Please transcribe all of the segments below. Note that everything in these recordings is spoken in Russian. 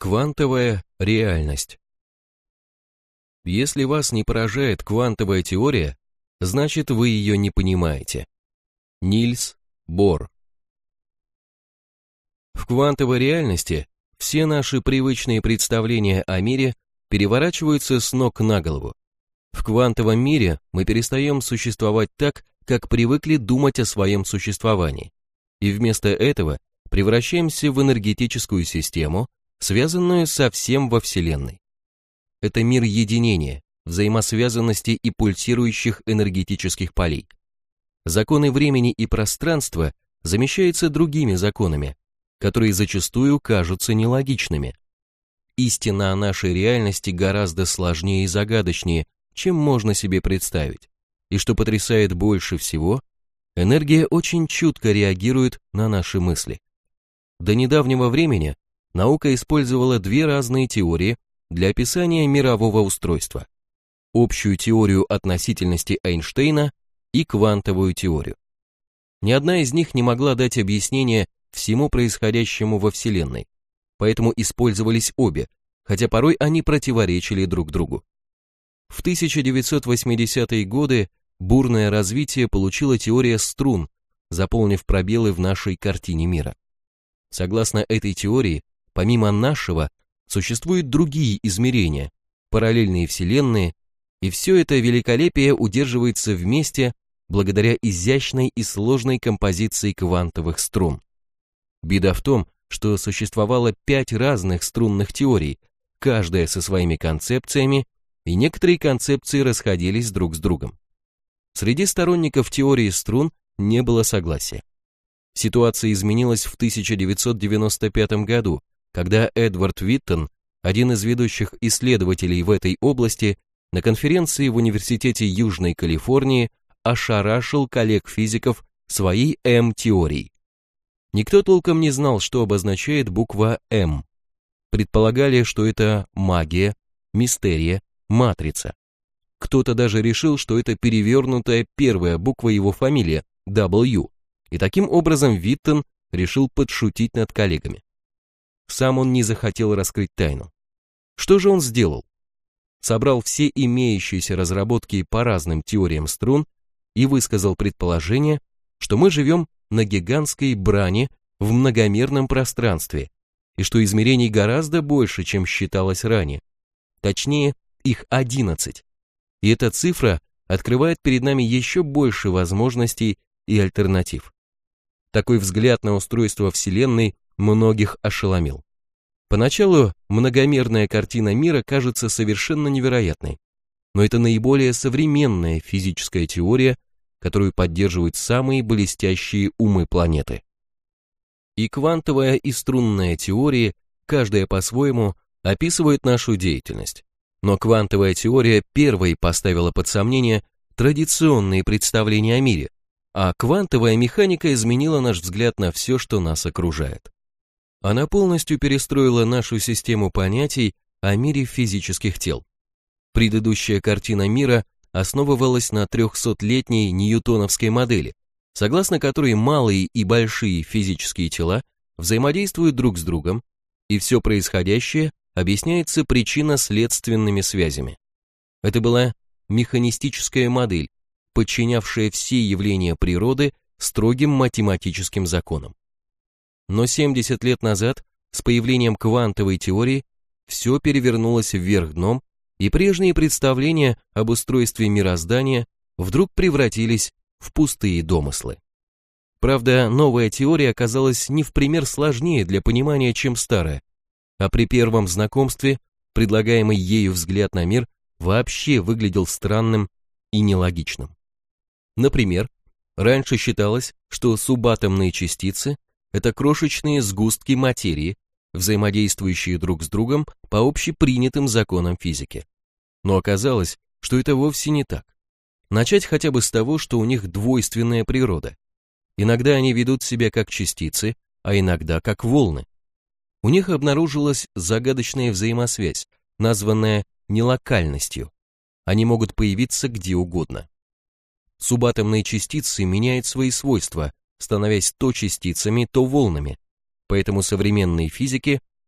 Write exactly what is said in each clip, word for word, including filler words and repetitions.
Квантовая реальность. Если вас не поражает квантовая теория, значит вы ее не понимаете. Нильс Бор. В квантовой реальности все наши привычные представления о мире переворачиваются с ног на голову. В квантовом мире мы перестаем существовать так, как привыкли думать о своем существовании, и вместо этого превращаемся в энергетическую систему, связанную со всем во Вселенной. Это мир единения, взаимосвязанности и пульсирующих энергетических полей. Законы времени и пространства замещаются другими законами, которые зачастую кажутся нелогичными. Истина о нашей реальности гораздо сложнее и загадочнее, чем можно себе представить. И что потрясает больше всего, энергия очень чутко реагирует на наши мысли. До недавнего времени наука использовала две разные теории для описания мирового устройства: общую теорию относительности Эйнштейна и квантовую теорию. Ни одна из них не могла дать объяснение всему происходящему во Вселенной, поэтому использовались обе, хотя порой они противоречили друг другу. В тысяча девятьсот восьмидесятые годы бурное развитие получила теория струн, заполнив пробелы в нашей картине мира. Согласно этой теории, помимо нашего, существуют другие измерения, параллельные вселенные, и все это великолепие удерживается вместе благодаря изящной и сложной композиции квантовых струн. Беда в том, что существовало пять разных струнных теорий, каждая со своими концепциями, и некоторые концепции расходились друг с другом. Среди сторонников теории струн не было согласия. Ситуация изменилась в тысяча девятьсот девяносто пятом году, когда Эдвард Уиттон, один из ведущих исследователей в этой области, на конференции в Университете Южной Калифорнии ошарашил коллег-физиков своей М-теорией. Никто толком не знал, что обозначает буква М. Предполагали, что это магия, мистерия, матрица. Кто-то даже решил, что это перевернутая первая буква его фамилии, W, и таким образом Уиттон решил подшутить над коллегами. Сам он не захотел раскрыть тайну. Что же он сделал? Собрал все имеющиеся разработки по разным теориям струн и высказал предположение, что мы живем на гигантской бране в многомерном пространстве, и что измерений гораздо больше, чем считалось ранее. Точнее, их одиннадцать. И эта цифра открывает перед нами еще больше возможностей и альтернатив. Такой взгляд на устройство Вселенной многих ошеломил. Поначалу многомерная картина мира кажется совершенно невероятной, но это наиболее современная физическая теория, которую поддерживают самые блестящие умы планеты. И квантовая, и струнная теории, каждая по-своему, описывают нашу деятельность. Но квантовая теория первой поставила под сомнение традиционные представления о мире, а квантовая механика изменила наш взгляд на все, что нас окружает. Она полностью перестроила нашу систему понятий о мире физических тел. Предыдущая картина мира основывалась на трехсотлетней ньютоновской модели, согласно которой малые и большие физические тела взаимодействуют друг с другом, и все происходящее объясняется причинно-следственными связями. Это была механистическая модель, подчинявшая все явления природы строгим математическим законам. Но семьдесят лет назад, с появлением квантовой теории, все перевернулось вверх дном, и прежние представления об устройстве мироздания вдруг превратились в пустые домыслы. Правда, новая теория оказалась не в пример сложнее для понимания, чем старая, а при первом знакомстве предлагаемый ею взгляд на мир вообще выглядел странным и нелогичным. Например, раньше считалось, что субатомные частицы – это крошечные сгустки материи, взаимодействующие друг с другом по общепринятым законам физики. Но оказалось, что это вовсе не так. Начать хотя бы с того, что у них двойственная природа. Иногда они ведут себя как частицы, а иногда как волны. У них обнаружилась загадочная взаимосвязь, названная нелокальностью. Они могут появиться где угодно. Субатомные частицы меняют свои свойства, становясь то частицами, то волнами, поэтому современные физики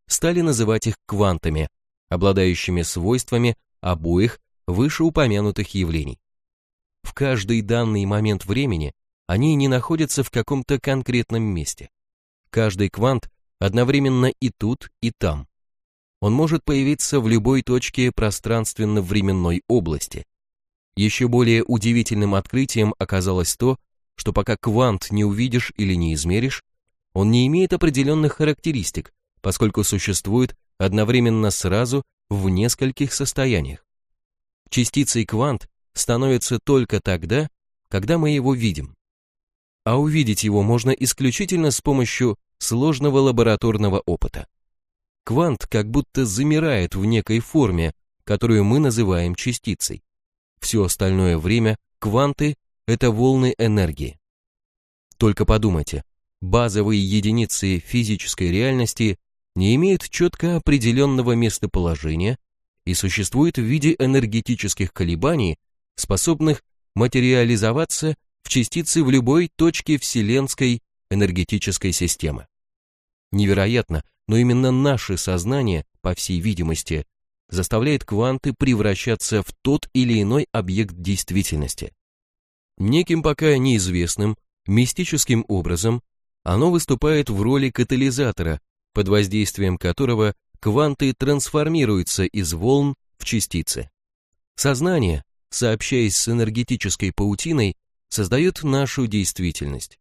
стали называть их квантами, обладающими свойствами обоих вышеупомянутых явлений. В каждый данный момент времени они не находятся в каком-то конкретном месте. Каждый квант одновременно и тут, и там. Он может появиться в любой точке пространственно-временной области. Еще более удивительным открытием оказалось то, что пока квант не увидишь или не измеришь, он не имеет определенных характеристик, поскольку существует одновременно сразу в нескольких состояниях. Частицей квант становится только тогда, когда мы его видим. А увидеть его можно исключительно с помощью сложного лабораторного опыта. Квант как будто замирает в некой форме, которую мы называем частицей. Все остальное время кванты – это волны энергии. Только подумайте, базовые единицы физической реальности не имеют четко определенного местоположения и существуют в виде энергетических колебаний, способных материализоваться в частицы в любой точке вселенской энергетической системы. Невероятно, но именно наше сознание, по всей видимости, заставляет кванты превращаться в тот или иной объект действительности. Неким пока неизвестным, мистическим образом оно выступает в роли катализатора, под воздействием которого кванты трансформируются из волн в частицы. Сознание, сообщаясь с энергетической паутиной, создает нашу действительность.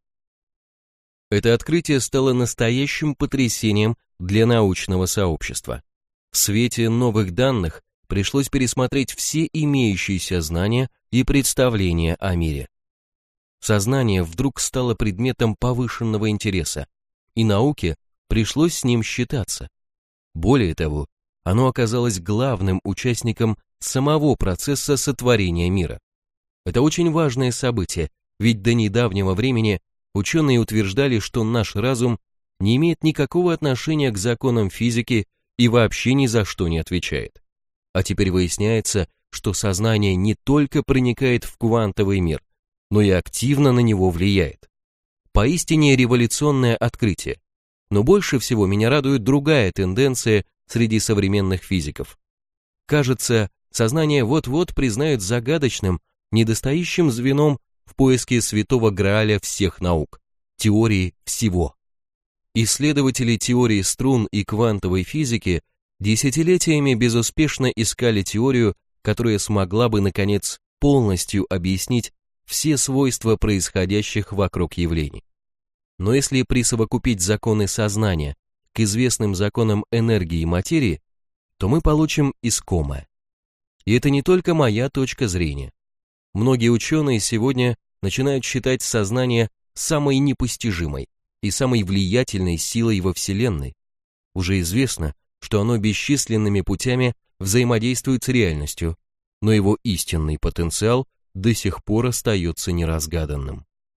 Это открытие стало настоящим потрясением для научного сообщества. В свете новых данных пришлось пересмотреть все имеющиеся знания и представления о мире. Сознание вдруг стало предметом повышенного интереса, и науке пришлось с ним считаться. Более того, оно оказалось главным участником самого процесса сотворения мира. Это очень важное событие, ведь до недавнего времени ученые утверждали, что наш разум не имеет никакого отношения к законам физики и вообще ни за что не отвечает. А теперь выясняется, что сознание не только проникает в квантовый мир, но и активно на него влияет. Поистине революционное открытие. Но больше всего меня радует другая тенденция среди современных физиков. Кажется, сознание вот-вот признают загадочным, недостающим звеном в поиске святого Грааля всех наук, теории всего. Исследователи теории струн и квантовой физики десятилетиями безуспешно искали теорию, которая смогла бы, наконец, полностью объяснить все свойства происходящих вокруг явлений. Но если присовокупить законы сознания к известным законам энергии и материи, то мы получим искомое. И это не только моя точка зрения. Многие ученые сегодня начинают считать сознание самой непостижимой и самой влиятельной силой во Вселенной. Уже известно, что оно бесчисленными путями взаимодействует с реальностью, но его истинный потенциал до сих пор остается неразгаданным.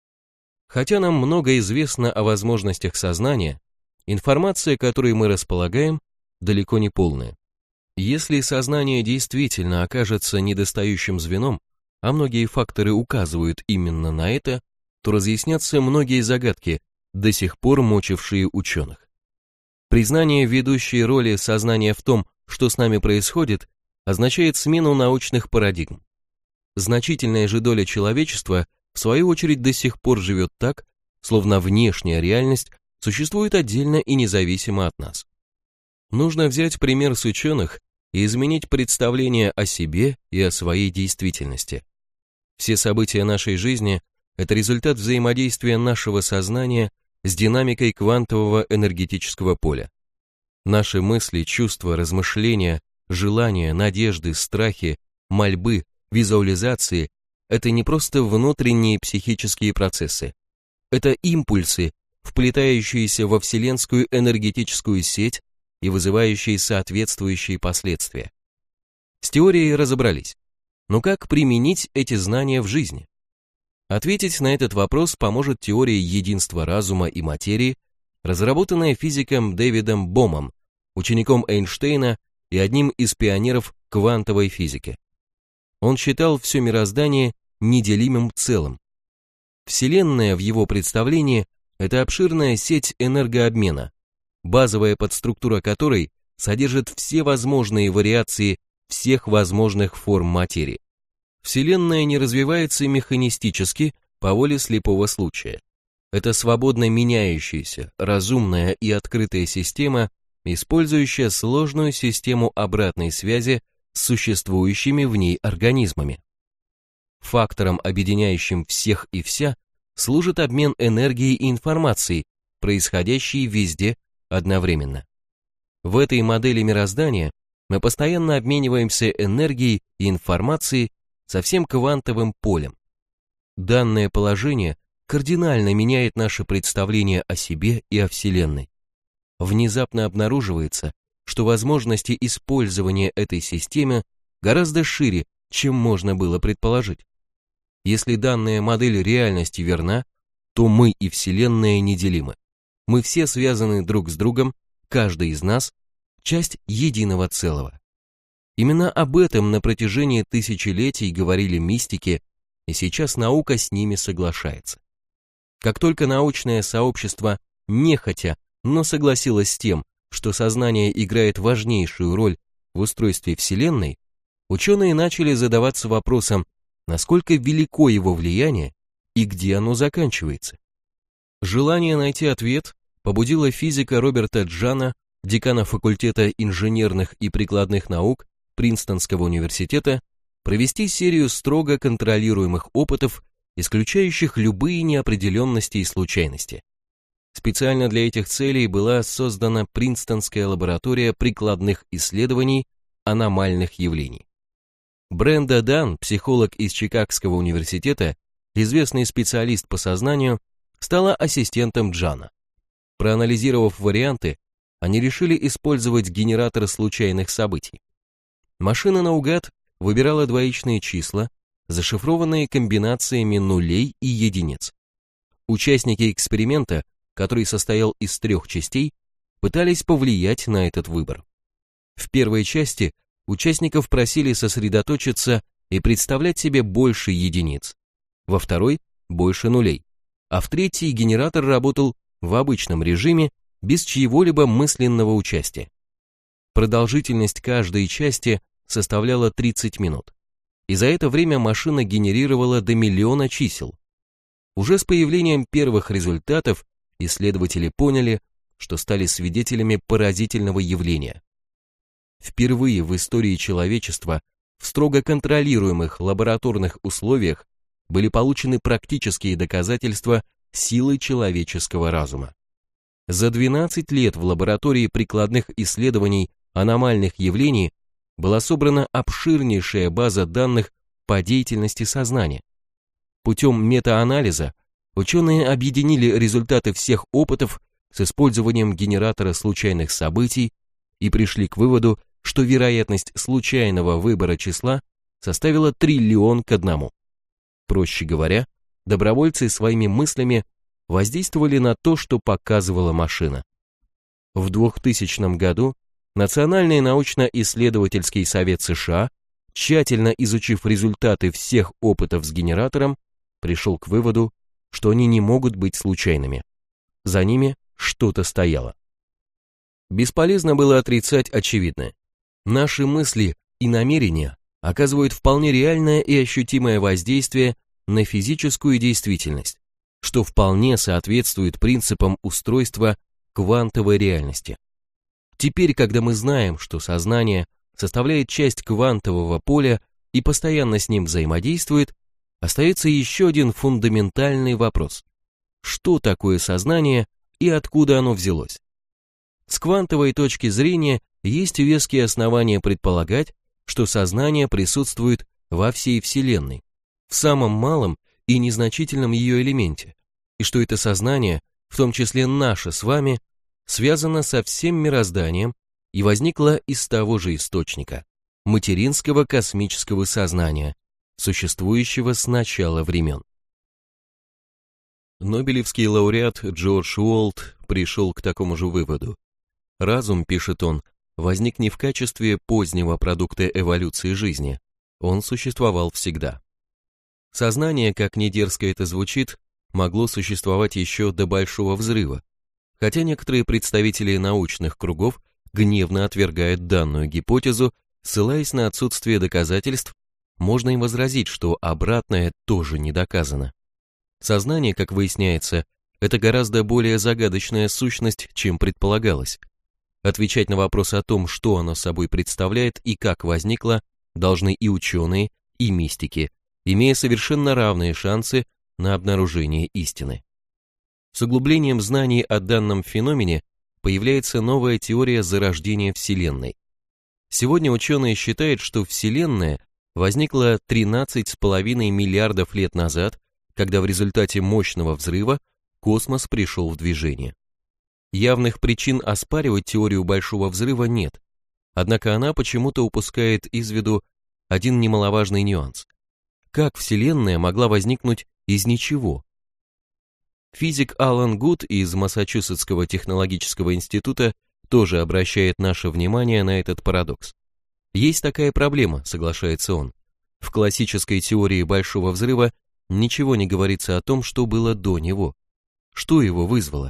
Хотя нам много известно о возможностях сознания, информация, которой мы располагаем, далеко не полная. Если сознание действительно окажется недостающим звеном, а многие факторы указывают именно на это, то разъяснятся многие загадки, до сих пор мучившие ученых. Признание ведущей роли сознания в том, что с нами происходит, означает смену научных парадигм. Значительная же доля человечества, в свою очередь, до сих пор живет так, словно внешняя реальность существует отдельно и независимо от нас. Нужно взять пример с ученых и изменить представление о себе и о своей действительности. Все события нашей жизни – это результат взаимодействия нашего сознания с динамикой квантового энергетического поля. Наши мысли, чувства, размышления, желания, надежды, страхи, мольбы, визуализации – это не просто внутренние психические процессы. Это импульсы, вплетающиеся во вселенскую энергетическую сеть и вызывающие соответствующие последствия. С теорией разобрались. Но как применить эти знания в жизни? Ответить на этот вопрос поможет теория единства разума и материи, разработанная физиком Дэвидом Бомом, учеником Эйнштейна и одним из пионеров квантовой физики. Он считал все мироздание неделимым целым. Вселенная в его представлении – это обширная сеть энергообмена. базовая подструктура которой содержит все возможные вариации всех возможных форм материи. Вселенная не развивается механистически по воле слепого случая. Это свободно меняющаяся, разумная и открытая система, использующая сложную систему обратной связи с существующими в ней организмами. Фактором, объединяющим всех и вся, служит обмен энергией и информацией, происходящей везде одновременно. В этой модели мироздания мы постоянно обмениваемся энергией и информацией со всем квантовым полем. Данное положение кардинально меняет наше представление о себе и о Вселенной. Внезапно обнаруживается, что возможности использования этой системы гораздо шире, чем можно было предположить. Если данная модель реальности верна, то мы и Вселенная неделимы. Мы все связаны друг с другом, каждый из нас – часть единого целого. Именно об этом на протяжении тысячелетий говорили мистики, и сейчас наука с ними соглашается. Как только научное сообщество нехотя, но согласилось с тем, что сознание играет важнейшую роль в устройстве Вселенной, ученые начали задаваться вопросом, насколько велико его влияние и где оно заканчивается. Желание найти ответ побудило физика Роберта Джана, декана факультета инженерных и прикладных наук Принстонского университета, провести серию строго контролируемых опытов, исключающих любые неопределенности и случайности. Специально для этих целей была создана Принстонская лаборатория прикладных исследований аномальных явлений. Бренда Дан, психолог из Чикагского университета, известный специалист по сознанию, стала ассистентом Джана. Проанализировав варианты, они решили использовать генератор случайных событий. Машина наугад выбирала двоичные числа, зашифрованные комбинациями нулей и единиц. Участники эксперимента, который состоял из трех частей, пытались повлиять на этот выбор. В первой части участников просили сосредоточиться и представлять себе больше единиц, во второй – больше нулей, а в третьей генератор работал в обычном режиме без чьего-либо мысленного участия. Продолжительность каждой части составляла тридцать минут, и за это время машина генерировала до миллиона чисел. Уже с появлением первых результатов исследователи поняли, что стали свидетелями поразительного явления. Впервые в истории человечества в строго контролируемых лабораторных условиях были получены практические доказательства силы человеческого разума. За двенадцать лет в лаборатории прикладных исследований аномальных явлений была собрана обширнейшая база данных по деятельности сознания. Путем метаанализа ученые объединили результаты всех опытов с использованием генератора случайных событий и пришли к выводу, что вероятность случайного выбора числа составила триллион к одному. Проще говоря, добровольцы своими мыслями воздействовали на то, что показывала машина. В двухтысячном году Национальный научно-исследовательский совет США, тщательно изучив результаты всех опытов с генератором, пришел к выводу, что они не могут быть случайными. За ними что-то стояло. Бесполезно было отрицать очевидное. Наши мысли и намерения оказывают вполне реальное и ощутимое воздействие на физическую действительность, что вполне соответствует принципам устройства квантовой реальности. Теперь, когда мы знаем, что сознание составляет часть квантового поля и постоянно с ним взаимодействует, остается еще один фундаментальный вопрос. Что такое сознание и откуда оно взялось? С квантовой точки зрения есть веские основания предполагать, что сознание присутствует во всей Вселенной, в самом малом и незначительном ее элементе, и что это сознание, в том числе наше с вами, связано со всем мирозданием и возникло из того же источника, материнского космического сознания, существующего с начала времен. Нобелевский лауреат Джордж Уолт пришел к такому же выводу. Разум, пишет он, возник не в качестве позднего продукта эволюции жизни, он существовал всегда. Сознание, как ни дерзко это звучит, могло существовать еще до Большого взрыва, хотя некоторые представители научных кругов гневно отвергают данную гипотезу, ссылаясь на отсутствие доказательств, можно им возразить, что обратное тоже не доказано. Сознание, как выясняется, это гораздо более загадочная сущность, чем предполагалось. Отвечать на вопрос о том, что оно собой представляет и как возникло, должны и ученые, и мистики, имея совершенно равные шансы на обнаружение истины. С углублением знаний о данном феномене появляется новая теория зарождения Вселенной. Сегодня ученые считают, что Вселенная возникла тринадцать с половиной миллиардов лет назад, когда в результате мощного взрыва космос пришел в движение. Явных причин оспаривать теорию Большого взрыва нет, однако она почему-то упускает из виду один немаловажный нюанс. Как Вселенная могла возникнуть из ничего? Физик Алан Гуд из Массачусетского технологического института тоже обращает наше внимание на этот парадокс. Есть такая проблема, соглашается он. В классической теории Большого взрыва ничего не говорится о том, что было до него. Что его вызвало?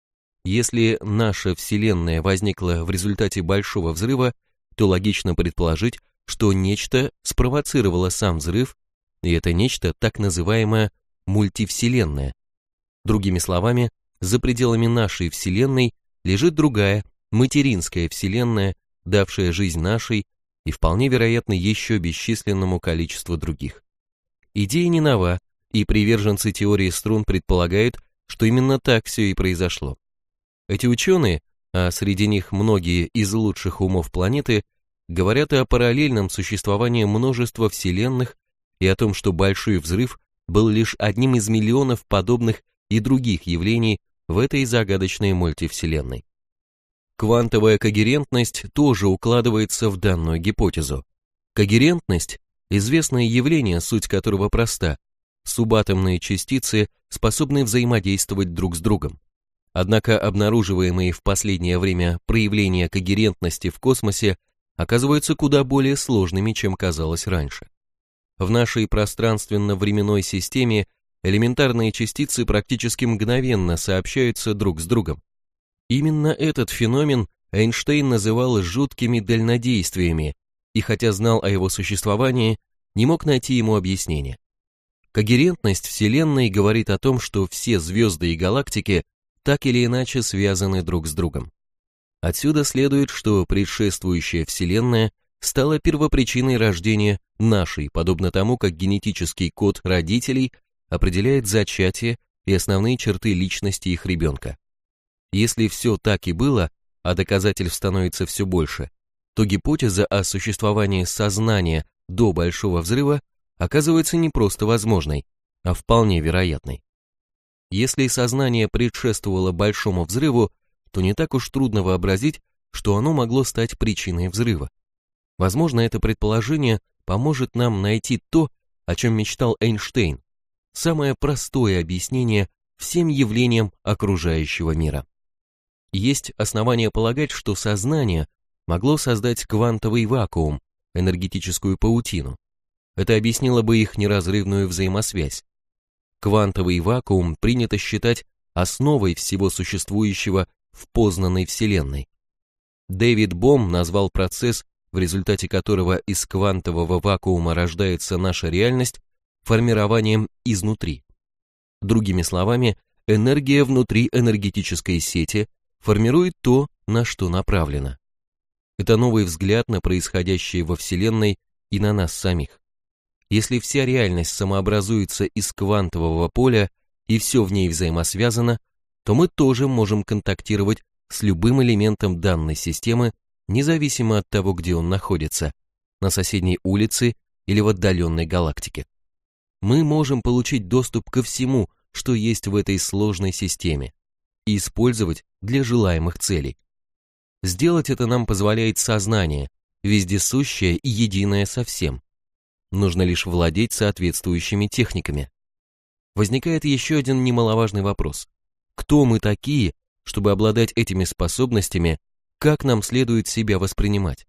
Если наша Вселенная возникла в результате Большого взрыва, то логично предположить, что нечто спровоцировало сам взрыв, и это нечто так называемая мультивселенная. Другими словами, за пределами нашей Вселенной лежит другая, материнская Вселенная, давшая жизнь нашей и вполне вероятно еще бесчисленному количеству других. Идея не нова, и приверженцы теории струн предполагают, что именно так все и произошло. Эти ученые, а среди них многие из лучших умов планеты, говорят о параллельном существовании множества вселенных и о том, что Большой взрыв был лишь одним из миллионов подобных и других явлений в этой загадочной мультивселенной. Квантовая когерентность тоже укладывается в данную гипотезу. Когерентность – известное явление, суть которого проста. Субатомные частицы способны взаимодействовать друг с другом. Однако обнаруживаемые в последнее время проявления когерентности в космосе оказываются куда более сложными, чем казалось раньше. В нашей пространственно-временной системе элементарные частицы практически мгновенно сообщаются друг с другом. Именно этот феномен Эйнштейн называл жуткими дальнодействиями, и хотя знал о его существовании, не мог найти ему объяснения. Когерентность Вселенной говорит о том, что все звезды и галактики так или иначе связаны друг с другом. Отсюда следует, что предшествующая Вселенная стала первопричиной рождения нашей, подобно тому, как генетический код родителей определяет зачатие и основные черты личности их ребенка. Если все так и было, а доказательств становится все больше, то гипотеза о существовании сознания до Большого взрыва оказывается не просто возможной, а вполне вероятной. Если сознание предшествовало Большому взрыву, то не так уж трудно вообразить, что оно могло стать причиной взрыва. Возможно, это предположение поможет нам найти то, о чем мечтал Эйнштейн, самое простое объяснение всем явлениям окружающего мира. Есть основания полагать, что сознание могло создать квантовый вакуум, энергетическую паутину. Это объяснило бы их неразрывную взаимосвязь. Квантовый вакуум принято считать основой всего существующего в познанной Вселенной. Дэвид Бом назвал процесс, в результате которого из квантового вакуума рождается наша реальность, формированием изнутри. Другими словами, энергия внутри энергетической сети формирует то, на что направлена. Это новый взгляд на происходящее во Вселенной и на нас самих. Если вся реальность самообразуется из квантового поля и все в ней взаимосвязано, то мы тоже можем контактировать с любым элементом данной системы, независимо от того, где он находится, на соседней улице или в отдаленной галактике. Мы можем получить доступ ко всему, что есть в этой сложной системе, и использовать для желаемых целей. Сделать это нам позволяет сознание, вездесущее и единое со всем. Нужно лишь владеть соответствующими техниками. Возникает еще один немаловажный вопрос. Кто мы такие, чтобы обладать этими способностями, как нам следует себя воспринимать?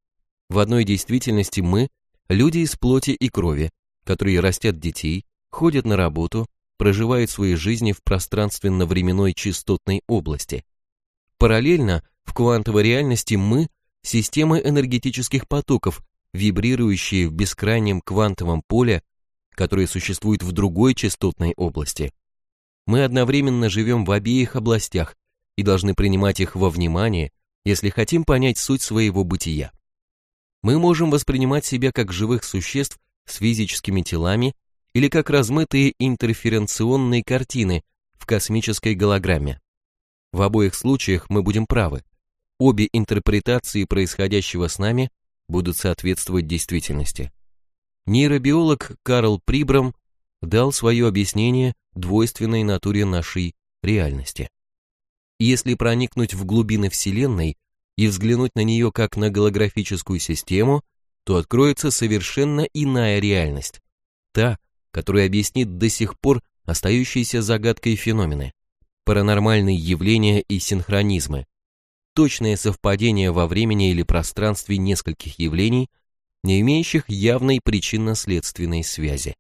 В одной действительности мы – люди из плоти и крови, которые растят детей, ходят на работу, проживают свои жизни в пространственно-временной частотной области. Параллельно в квантовой реальности мы – системы энергетических потоков, вибрирующие в бескрайнем квантовом поле, которое существует в другой частотной области. Мы одновременно живем в обеих областях и должны принимать их во внимание, если хотим понять суть своего бытия. Мы можем воспринимать себя как живых существ с физическими телами или как размытые интерференционные картины в космической голограмме. В обоих случаях мы будем правы. Обе интерпретации происходящего с нами будут соответствовать действительности. Нейробиолог Карл Прибрам дал свое объяснение двойственной натуре нашей реальности. Если проникнуть в глубины Вселенной и взглянуть на нее как на голографическую систему, то откроется совершенно иная реальность, та, которая объяснит до сих пор остающиеся загадкой феномены, паранормальные явления и синхронизмы, точное совпадение во времени или пространстве нескольких явлений, не имеющих явной причинно-следственной связи.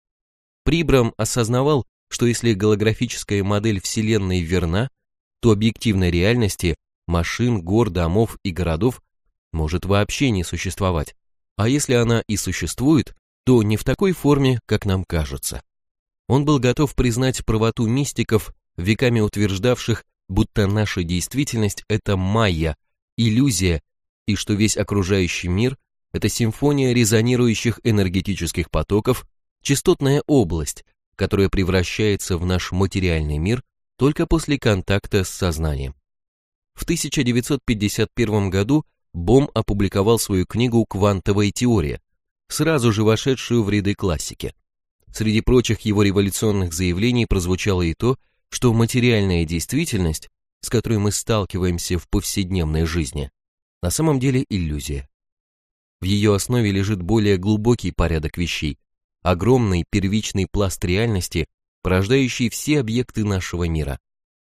Прибрам осознавал, что если голографическая модель Вселенной верна, то объективной реальности машин, гор, домов и городов может вообще не существовать, а если она и существует, то не в такой форме, как нам кажется. Он был готов признать правоту мистиков, веками утверждавших, будто наша действительность – это майя, иллюзия, и что весь окружающий мир – это симфония резонирующих энергетических потоков, частотная область, которая превращается в наш материальный мир только после контакта с сознанием. В тысяча девятьсот пятьдесят первом году Бом опубликовал свою книгу «Квантовая теория», сразу же вошедшую в ряды классики. Среди прочих его революционных заявлений прозвучало и то, что материальная действительность, с которой мы сталкиваемся в повседневной жизни, на самом деле иллюзия. В ее основе лежит более глубокий порядок вещей, огромный первичный пласт реальности, порождающий все объекты нашего мира.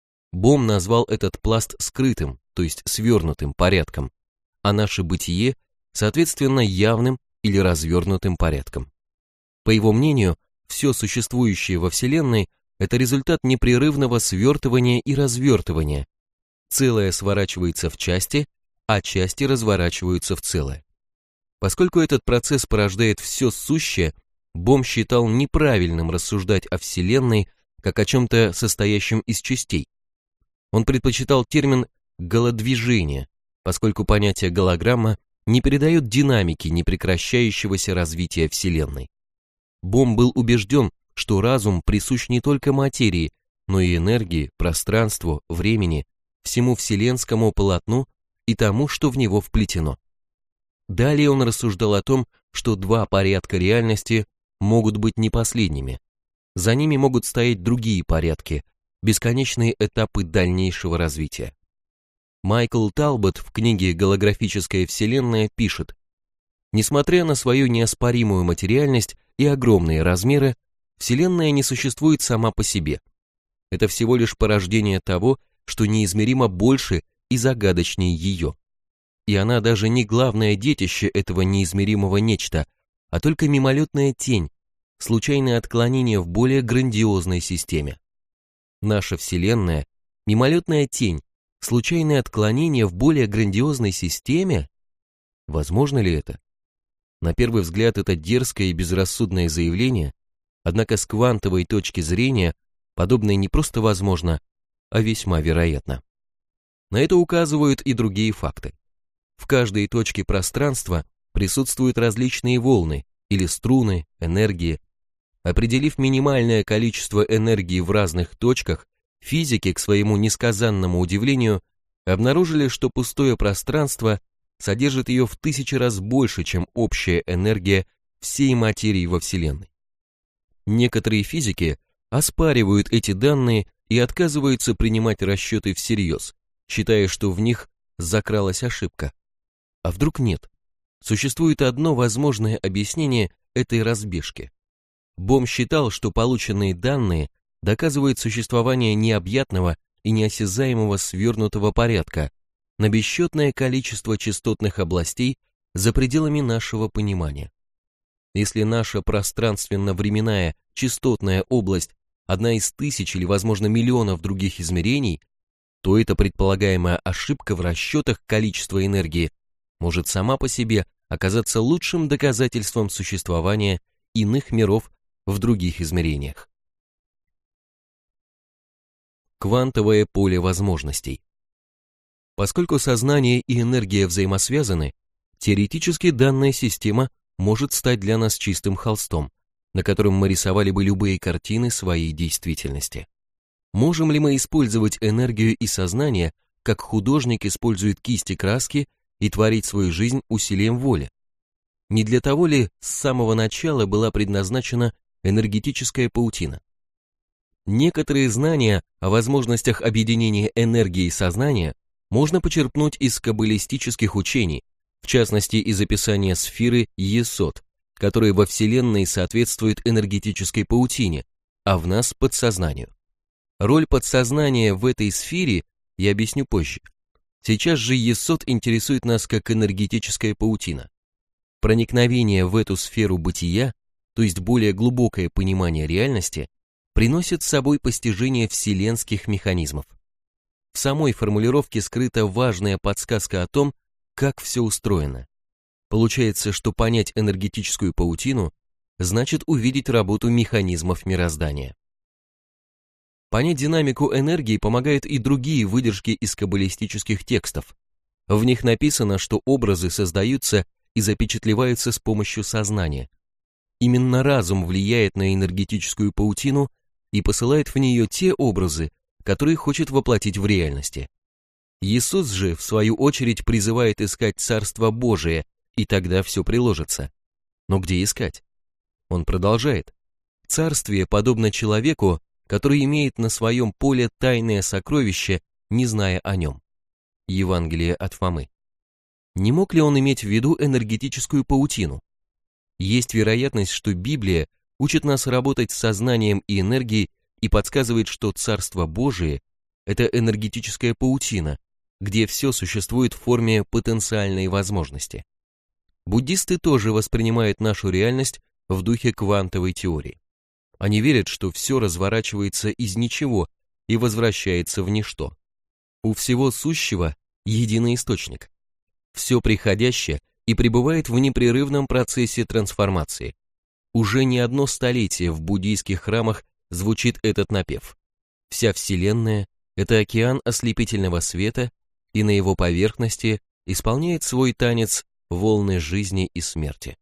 Бом назвал этот пласт скрытым, то есть свернутым порядком, а наше бытие, соответственно, явным или развернутым порядком. По его мнению, все существующее во Вселенной – это результат непрерывного свертывания и развертывания. Целое сворачивается в части, а части разворачиваются в целое. Поскольку этот процесс порождает все сущее, Бом считал неправильным рассуждать о Вселенной как о чем-то состоящем из частей. Он предпочитал термин «голодвижение», поскольку понятие голограмма не передает динамики непрекращающегося развития Вселенной. Бом был убежден, что разум присущ не только материи, но и энергии, пространству, времени, всему вселенскому полотну и тому, что в него вплетено. Далее он рассуждал о том, что два порядка реальности могут быть не последними. За ними могут стоять другие порядки, бесконечные этапы дальнейшего развития. Майкл Талбот в книге «Голографическая вселенная» пишет: «Несмотря на свою неоспоримую материальность и огромные размеры, Вселенная не существует сама по себе. Это всего лишь порождение того, что неизмеримо больше и загадочнее ее. И она даже не главное детище этого неизмеримого нечто, а только мимолетная тень, случайное отклонение в более грандиозной системе. Наша Вселенная – мимолетная тень, случайное отклонение в более грандиозной системе? Возможно ли это? На первый взгляд это дерзкое и безрассудное заявление, однако с квантовой точки зрения подобное не просто возможно, а весьма вероятно. На это указывают и другие факты. В каждой точке пространства присутствуют различные волны или струны, энергии. Определив минимальное количество энергии в разных точках, физики, к своему несказанному удивлению, обнаружили, что пустое пространство содержит ее в тысячи раз больше, чем общая энергия всей материи во Вселенной. Некоторые физики оспаривают эти данные и отказываются принимать расчеты всерьез, считая, что в них закралась ошибка. А вдруг нет? Существует одно возможное объяснение этой разбежки. Бом считал, что полученные данные доказывают существование необъятного и неосязаемого свернутого порядка на бесчетное количество частотных областей за пределами нашего понимания. Если наша пространственно-временная частотная область одна из тысяч или, возможно, миллионов других измерений, то эта предполагаемая ошибка в расчетах количества энергии может сама по себе оказаться лучшим доказательством существования иных миров в других измерениях. Квантовое поле возможностей. Поскольку сознание и энергия взаимосвязаны, теоретически данная система может стать для нас чистым холстом, на котором мы рисовали бы любые картины своей действительности. Можем ли мы использовать энергию и сознание, как художник использует кисти краски, и творить свою жизнь усилием воли? Не для того ли с самого начала была предназначена энергетическая паутина? Некоторые знания о возможностях объединения энергии и сознания можно почерпнуть из каббалистических учений, в частности из описания сферы Есод, которые во Вселенной соответствуют энергетической паутине, а в нас подсознанию. Роль подсознания в этой сфере я объясню позже. Сейчас же Есод интересует нас как энергетическая паутина. Проникновение в эту сферу бытия, то есть более глубокое понимание реальности, приносит с собой постижение вселенских механизмов. В самой формулировке скрыта важная подсказка о том, как все устроено. Получается, что понять энергетическую паутину значит увидеть работу механизмов мироздания. Понять динамику энергии помогают и другие выдержки из каббалистических текстов. В них написано, что образы создаются и запечатлеваются с помощью сознания. Именно разум влияет на энергетическую паутину и посылает в нее те образы, которые хочет воплотить в реальности. Иисус же, в свою очередь, призывает искать Царство Божие, и тогда все приложится. Но где искать? Он продолжает. Царствие подобно человеку, который имеет на своем поле тайное сокровище, не зная о нем. Евангелие от Фомы. Не мог ли он иметь в виду энергетическую паутину? Есть вероятность, что Библия учит нас работать с сознанием и энергией и подсказывает, что Царство Божие – это энергетическая паутина, где все существует в форме потенциальной возможности. Буддисты тоже воспринимают нашу реальность в духе квантовой теории. Они верят, что все разворачивается из ничего и возвращается в ничто. У всего сущего единый источник. Все приходящее и пребывает в непрерывном процессе трансформации. Уже не одно столетие в буддийских храмах звучит этот напев. Вся Вселенная – это океан ослепительного света, и на его поверхности исполняет свой танец волны жизни и смерти.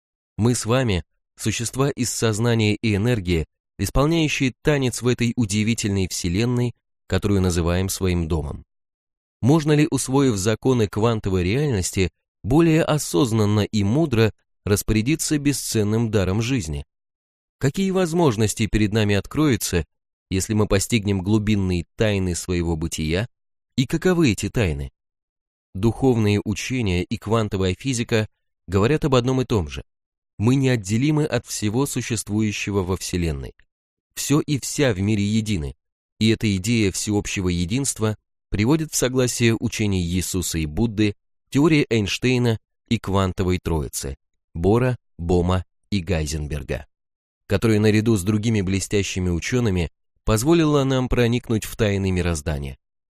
Мы с вами – существа из сознания и энергии, исполняющие танец в этой удивительной Вселенной, которую называем своим домом. Можно ли, усвоив законы квантовой реальности, более осознанно и мудро распорядиться бесценным даром жизни? Какие возможности перед нами откроются, если мы постигнем глубинные тайны своего бытия, и каковы эти тайны? Духовные учения и квантовая физика говорят об одном и том же. Мы неотделимы от всего существующего во Вселенной. Все и вся в мире едины, и эта идея всеобщего единства приводит в согласие учений Иисуса и Будды, теории Эйнштейна и квантовой троицы – Бора, Бома и Гайзенберга, которая наряду с другими блестящими учеными позволила нам проникнуть в тайны мироздания.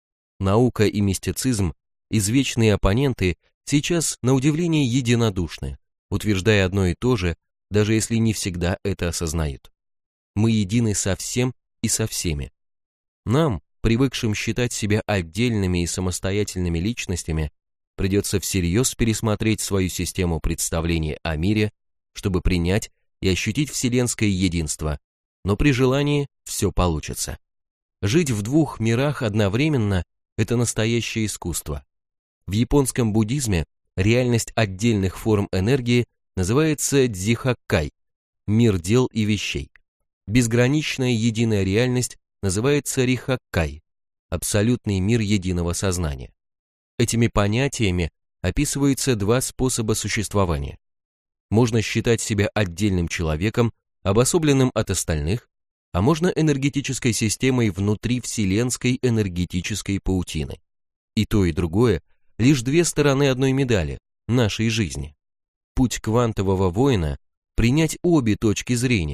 Наука и мистицизм, извечные оппоненты, сейчас на удивление единодушны, утверждая одно и то же, даже если не всегда это осознают. Мы едины со всем и со всеми. Нам, привыкшим считать себя отдельными и самостоятельными личностями, придется всерьез пересмотреть свою систему представления о мире, чтобы принять и ощутить вселенское единство, но при желании все получится. Жить в двух мирах одновременно – это настоящее искусство. В японском буддизме реальность отдельных форм энергии называется дзихаккай – мир дел и вещей. Безграничная единая реальность называется рихаккай – абсолютный мир единого сознания. Этими понятиями описываются два способа существования. Можно считать себя отдельным человеком, обособленным от остальных, а можно энергетической системой внутри вселенской энергетической паутины. И то, и другое – лишь две стороны одной медали – нашей жизни. Путь квантового воина – принять обе точки зрения,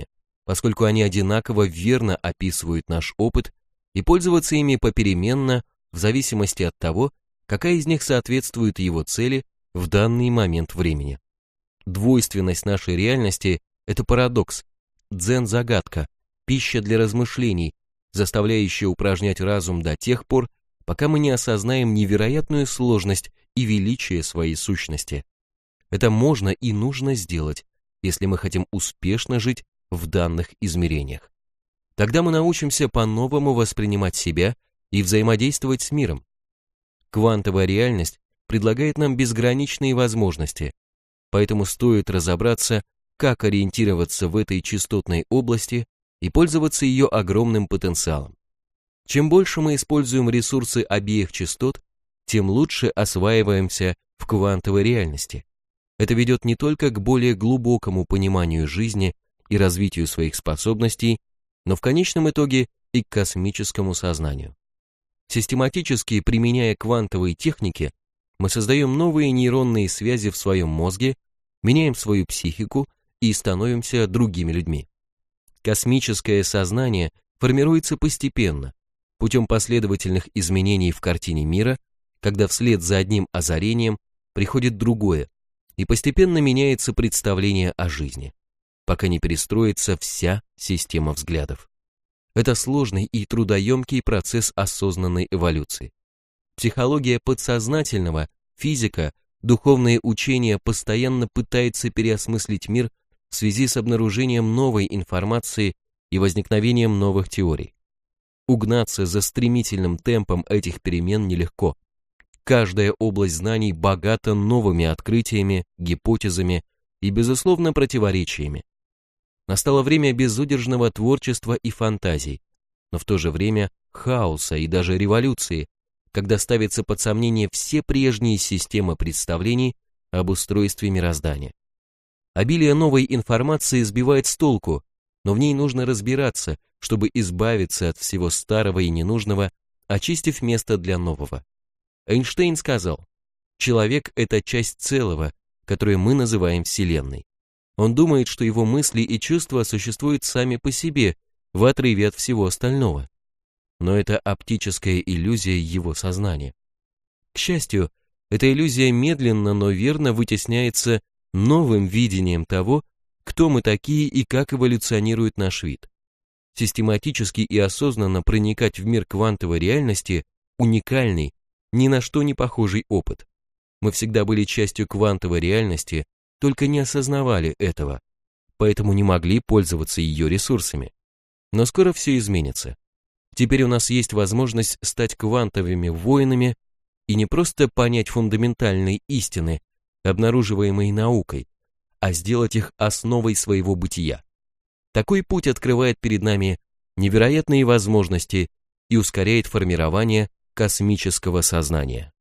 поскольку они одинаково верно описывают наш опыт, и пользоваться ими попеременно в зависимости от того, какая из них соответствует его цели в данный момент времени. Двойственность нашей реальности – это парадокс, дзен-загадка, пища для размышлений, заставляющая упражнять разум до тех пор, пока мы не осознаем невероятную сложность и величие своей сущности. Это можно и нужно сделать, если мы хотим успешно жить в данных измерениях. Тогда мы научимся по-новому воспринимать себя и взаимодействовать с миром. Квантовая реальность предлагает нам безграничные возможности, поэтому стоит разобраться, как ориентироваться в этой частотной области и пользоваться ее огромным потенциалом. Чем больше мы используем ресурсы обеих частот, тем лучше осваиваемся в квантовой реальности. Это ведет не только к более глубокому пониманию жизни и развитию своих способностей, но в конечном итоге и к космическому сознанию. Систематически применяя квантовые техники, мы создаем новые нейронные связи в своем мозге, меняем свою психику и становимся другими людьми. Космическое сознание формируется постепенно, путем последовательных изменений в картине мира, когда вслед за одним озарением приходит другое, и постепенно меняется представление о жизни, пока не перестроится вся система взглядов. Это сложный и трудоемкий процесс осознанной эволюции. Психология подсознательного, физика, духовные учения постоянно пытаются переосмыслить мир в связи с обнаружением новой информации и возникновением новых теорий. Угнаться за стремительным темпом этих перемен нелегко. Каждая область знаний богата новыми открытиями, гипотезами и, безусловно, противоречиями. Настало время безудержного творчества и фантазий, но в то же время хаоса и даже революции, когда ставятся под сомнение все прежние системы представлений об устройстве мироздания. Обилие новой информации сбивает с толку, но в ней нужно разбираться, чтобы избавиться от всего старого и ненужного, очистив место для нового. Эйнштейн сказал: «Человек – это часть целого, которое мы называем Вселенной». Он думает, что его мысли и чувства существуют сами по себе, в отрыве от всего остального. Но это оптическая иллюзия его сознания. К счастью, эта иллюзия медленно, но верно вытесняется новым видением того, кто мы такие и как эволюционирует наш вид. Систематически и осознанно проникать в мир квантовой реальности – уникальный, ни на что не похожий опыт. Мы всегда были частью квантовой реальности, только не осознавали этого, поэтому не могли пользоваться ее ресурсами. Но скоро все изменится. Теперь у нас есть возможность стать квантовыми воинами и не просто понять фундаментальные истины, обнаруживаемые наукой, а сделать их основой своего бытия. Такой путь открывает перед нами невероятные возможности и ускоряет формирование космического сознания.